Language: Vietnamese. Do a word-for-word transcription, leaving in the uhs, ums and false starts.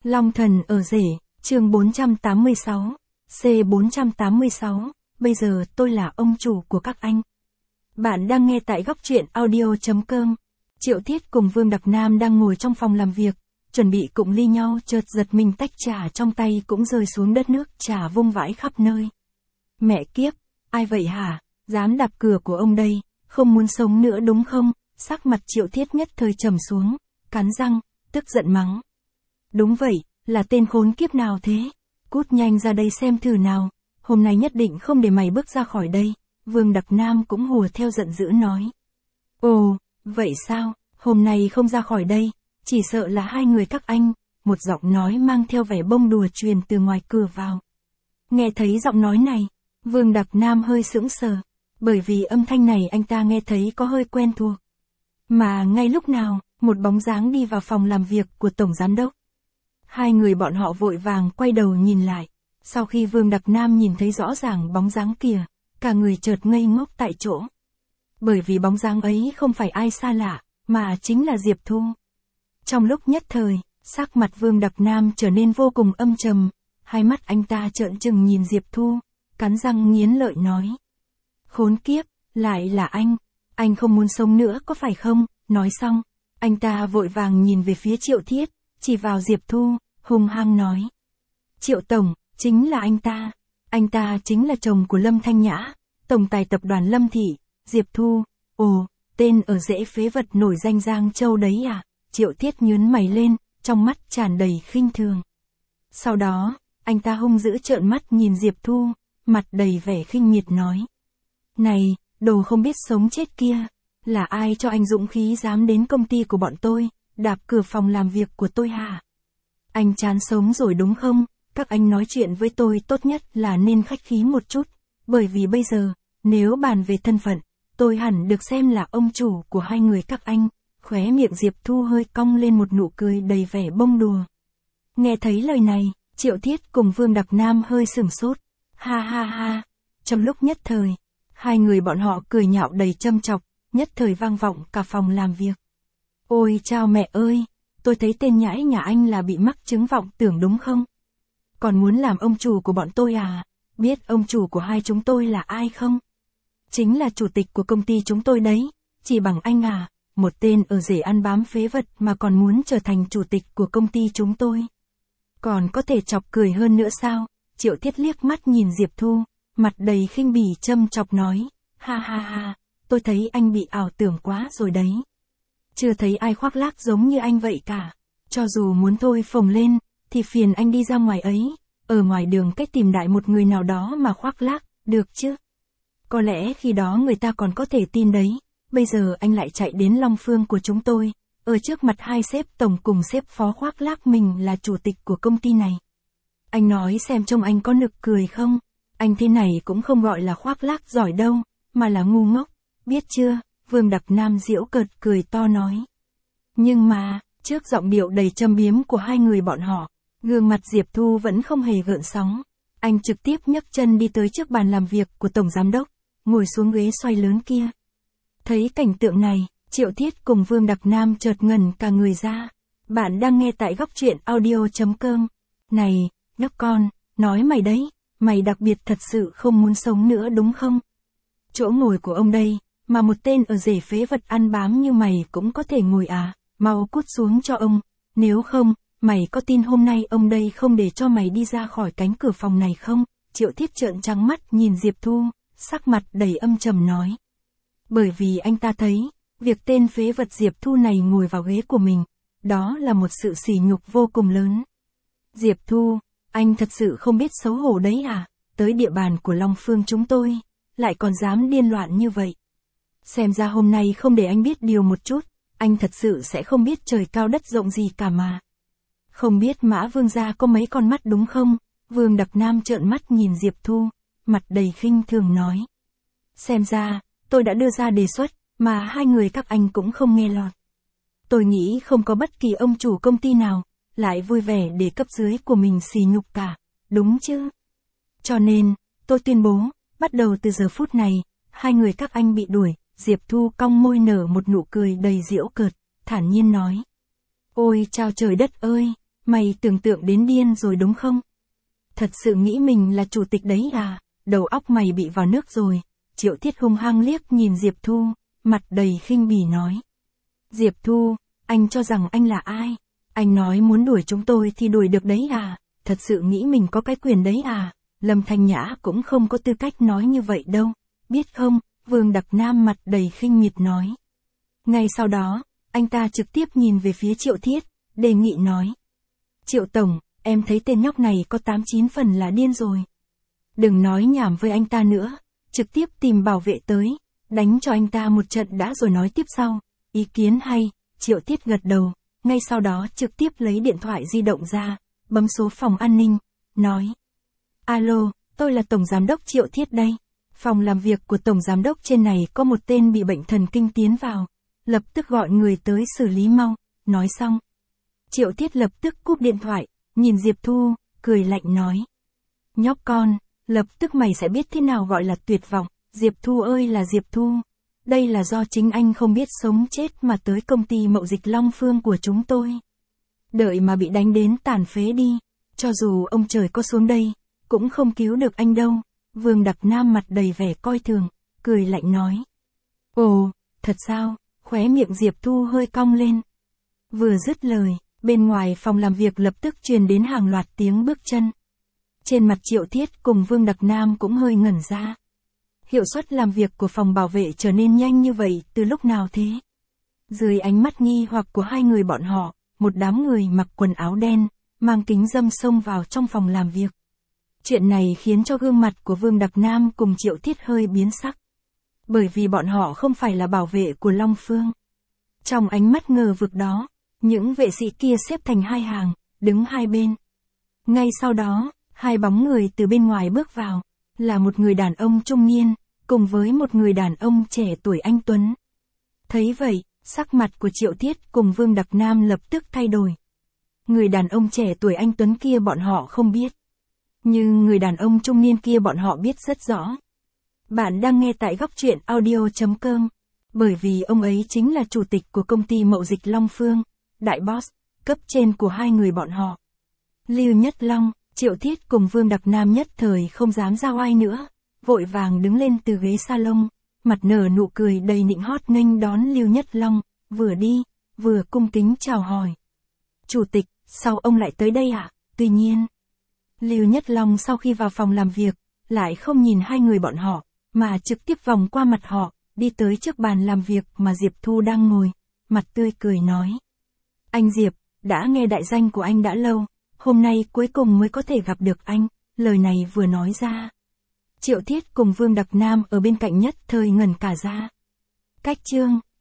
Long thần ở rể, chương bốn trăm tám mươi sáu, C bốn trăm tám mươi sáu, bây giờ tôi là ông chủ của các anh. Bạn đang nghe tại góc truyện audio.com. Triệu Thiết cùng Vương Đặc Nam đang ngồi trong phòng làm việc, chuẩn bị cụng ly nhau, chợt giật mình tách trà trong tay cũng rơi xuống đất, nước trà vung vãi khắp nơi. Mẹ kiếp, ai vậy hả, dám đạp cửa của ông đây, không muốn sống nữa đúng không? Sắc mặt Triệu Thiết nhất thời trầm xuống, cắn răng, tức giận mắng. Đúng vậy, là tên khốn kiếp nào thế? Cút nhanh ra đây xem thử nào, hôm nay nhất định không để mày bước ra khỏi đây. Vương Đặc Nam cũng hùa theo giận dữ nói. Ồ, vậy sao, hôm nay không ra khỏi đây, chỉ sợ là hai người các anh, một giọng nói mang theo vẻ bông đùa truyền từ ngoài cửa vào. Nghe thấy giọng nói này, Vương Đặc Nam hơi sững sờ, bởi vì âm thanh này anh ta nghe thấy có hơi quen thuộc. Mà ngay lúc nào, một bóng dáng đi vào phòng làm việc của Tổng Giám Đốc. Hai người bọn họ vội vàng quay đầu nhìn lại, sau khi Vương Đặc Nam nhìn thấy rõ ràng bóng dáng kia, cả người chợt ngây ngốc tại chỗ. Bởi vì bóng dáng ấy không phải ai xa lạ, mà chính là Diệp Thu. Trong lúc nhất thời, sắc mặt Vương Đặc Nam trở nên vô cùng âm trầm, hai mắt anh ta trợn trừng nhìn Diệp Thu, cắn răng nghiến lợi nói. Khốn kiếp, lại là anh, anh không muốn sống nữa có phải không? Nói xong, anh ta vội vàng nhìn về phía Triệu Thiết, chỉ vào Diệp Thu, hung hăng nói. Triệu Tổng, chính là anh ta, anh ta chính là chồng của Lâm Thanh Nhã, tổng tài tập đoàn Lâm Thị, Diệp Thu, ồ, tên ở rễ phế vật nổi danh Giang Châu đấy à? Triệu Thiết nhướng mày lên, trong mắt tràn đầy khinh thường. Sau đó, anh ta hung dữ trợn mắt nhìn Diệp Thu, mặt đầy vẻ khinh miệt nói. Này, đồ không biết sống chết kia, là ai cho anh dũng khí dám đến công ty của bọn tôi, đạp cửa phòng làm việc của tôi hả? Anh chán sống rồi đúng không? Các anh nói chuyện với tôi tốt nhất là nên khách khí một chút, bởi vì bây giờ, nếu bàn về thân phận, tôi hẳn được xem là ông chủ của hai người các anh. Khóe miệng Diệp Thu hơi cong lên một nụ cười đầy vẻ bông đùa. Nghe thấy lời này, Triệu Thiết cùng Vương Đặc Nam hơi sửng sốt. Ha ha ha. Trong lúc nhất thời, hai người bọn họ cười nhạo đầy châm chọc, nhất thời vang vọng cả phòng làm việc. Ôi chao mẹ ơi, tôi thấy tên nhãi nhà anh là bị mắc chứng vọng tưởng đúng không? Còn muốn làm ông chủ của bọn tôi à? Biết ông chủ của hai chúng tôi là ai không? Chính là chủ tịch của công ty chúng tôi đấy, chỉ bằng anh à, một tên ở rể ăn bám phế vật mà còn muốn trở thành chủ tịch của công ty chúng tôi. Còn có thể chọc cười hơn nữa sao? Triệu Thiết liếc mắt nhìn Diệp Thu, mặt đầy khinh bỉ châm chọc nói, ha ha ha, tôi thấy anh bị ảo tưởng quá rồi đấy. Chưa thấy ai khoác lác giống như anh vậy cả, cho dù muốn thôi phồng lên, thì phiền anh đi ra ngoài ấy, ở ngoài đường cách tìm đại một người nào đó mà khoác lác, được chứ? Có lẽ khi đó người ta còn có thể tin đấy, bây giờ anh lại chạy đến Long Phương của chúng tôi, ở trước mặt hai sếp tổng cùng sếp phó khoác lác mình là chủ tịch của công ty này. Anh nói xem trông anh có nực cười không? Anh thế này cũng không gọi là khoác lác giỏi đâu, mà là ngu ngốc, biết chưa? Vương Đặc Nam giễu cợt cười to nói. Nhưng mà, trước giọng điệu đầy châm biếm của hai người bọn họ, gương mặt Diệp Thu vẫn không hề gợn sóng. Anh trực tiếp nhấc chân đi tới trước bàn làm việc của Tổng Giám Đốc, ngồi xuống ghế xoay lớn kia. Thấy cảnh tượng này, Triệu Thiết cùng Vương Đặc Nam chợt ngẩn cả người ra. Bạn đang nghe tại góc truyện audio.com. Này, nhóc con, nói mày đấy, mày đặc biệt thật sự không muốn sống nữa đúng không? Chỗ ngồi của ông đây, mà một tên ở rể phế vật ăn bám như mày cũng có thể ngồi à? Mau cút xuống cho ông, nếu không, mày có tin hôm nay ông đây không để cho mày đi ra khỏi cánh cửa phòng này không? Triệu Thiết trợn trắng mắt nhìn Diệp Thu, sắc mặt đầy âm trầm nói. Bởi vì anh ta thấy, việc tên phế vật Diệp Thu này ngồi vào ghế của mình, đó là một sự sỉ nhục vô cùng lớn. Diệp Thu, anh thật sự không biết xấu hổ đấy à? Tới địa bàn của Long Phương chúng tôi, lại còn dám điên loạn như vậy. Xem ra hôm nay không để anh biết điều một chút, anh thật sự sẽ không biết trời cao đất rộng gì cả mà. Không biết Mã Vương gia có mấy con mắt đúng không? Vương Đặc Nam trợn mắt nhìn Diệp Thu, mặt đầy khinh thường nói. Xem ra, tôi đã đưa ra đề xuất, mà hai người các anh cũng không nghe lọt. Tôi nghĩ không có bất kỳ ông chủ công ty nào, lại vui vẻ để cấp dưới của mình xì nhục cả, đúng chứ? Cho nên, tôi tuyên bố, bắt đầu từ giờ phút này, hai người các anh bị đuổi. Diệp Thu cong môi nở một nụ cười đầy giễu cợt, thản nhiên nói. Ôi chao trời đất ơi, Mày tưởng tượng đến điên rồi đúng không? Thật sự nghĩ mình là chủ tịch đấy à, đầu óc mày bị vào nước rồi. Triệu Thiết hung hăng liếc nhìn Diệp Thu, mặt đầy khinh bỉ nói. Diệp Thu, anh cho rằng anh là ai? Anh nói muốn đuổi chúng tôi thì đuổi được đấy à, thật sự nghĩ mình có cái quyền đấy à? Lâm Thanh Nhã cũng không có tư cách nói như vậy đâu, biết không? Vương Đặc Nam mặt đầy khinh miệt nói. Ngay sau đó, anh ta trực tiếp nhìn về phía Triệu Thiết, đề nghị nói. Triệu Tổng, em thấy tên nhóc này có tám chín phần là điên rồi. Đừng nói nhảm với anh ta nữa, trực tiếp tìm bảo vệ tới, đánh cho anh ta một trận đã rồi nói tiếp sau. Ý kiến hay, Triệu Thiết gật đầu, ngay sau đó trực tiếp lấy điện thoại di động ra, bấm số phòng an ninh, nói. Alo, tôi là Tổng Giám đốc Triệu Thiết đây. Phòng làm việc của Tổng Giám đốc trên này có một tên bị bệnh thần kinh tiến vào. Lập tức gọi người tới xử lý mau, nói xong. Triệu Thiết lập tức cúp điện thoại, nhìn Diệp Thu, cười lạnh nói. Nhóc con, lập tức mày sẽ biết thế nào gọi là tuyệt vọng. Diệp Thu ơi là Diệp Thu. Đây là do chính anh không biết sống chết mà tới công ty mậu dịch Long Phương của chúng tôi. Đợi mà bị đánh đến tàn phế đi. Cho dù ông trời có xuống đây, cũng không cứu được anh đâu. Vương Đặc Nam mặt đầy vẻ coi thường, cười lạnh nói. Ồ, thật sao? Khóe miệng Diệp Thu hơi cong lên. Vừa dứt lời, bên ngoài phòng làm việc lập tức truyền đến hàng loạt tiếng bước chân. Trên mặt Triệu Thiết cùng Vương Đặc Nam cũng hơi ngẩn ra. Hiệu suất làm việc của phòng bảo vệ trở nên nhanh như vậy từ lúc nào thế? Dưới ánh mắt nghi hoặc của hai người bọn họ, một đám người mặc quần áo đen, mang kính râm xông vào trong phòng làm việc. Chuyện này khiến cho gương mặt của Vương Đặc Nam cùng Triệu Thiết hơi biến sắc. Bởi vì bọn họ không phải là bảo vệ của Long Phương. Trong ánh mắt ngờ vực đó, những vệ sĩ kia xếp thành hai hàng, đứng hai bên. Ngay sau đó, hai bóng người từ bên ngoài bước vào, là một người đàn ông trung niên, cùng với một người đàn ông trẻ tuổi anh tuấn. Thấy vậy, sắc mặt của Triệu Thiết cùng Vương Đặc Nam lập tức thay đổi. Người đàn ông trẻ tuổi anh tuấn kia bọn họ không biết. Nhưng người đàn ông trung niên kia bọn họ biết rất rõ. Bạn đang nghe tại góc truyện audio chấm com. Bởi vì ông ấy chính là chủ tịch của công ty mậu dịch Long Phương, đại boss, cấp trên của hai người bọn họ. Lưu Nhất Long, Triệu Thiết cùng Vương Đặc Nam nhất thời không dám ra oai nữa, vội vàng đứng lên từ ghế salon, mặt nở nụ cười đầy nịnh hót nghênh đón Lưu Nhất Long, vừa đi, vừa cung kính chào hỏi. Chủ tịch, sao ông lại tới đây ạ? À? Tuy nhiên, Lưu Nhất Long sau khi vào phòng làm việc, lại không nhìn hai người bọn họ, mà trực tiếp vòng qua mặt họ, đi tới trước bàn làm việc mà Diệp Thu đang ngồi, mặt tươi cười nói. Anh Diệp, đã nghe đại danh của anh đã lâu, hôm nay cuối cùng mới có thể gặp được anh, lời này vừa nói ra. Triệu Thiết cùng Vương Đặc Nam ở bên cạnh nhất thời ngẩn cả ra. Cách chương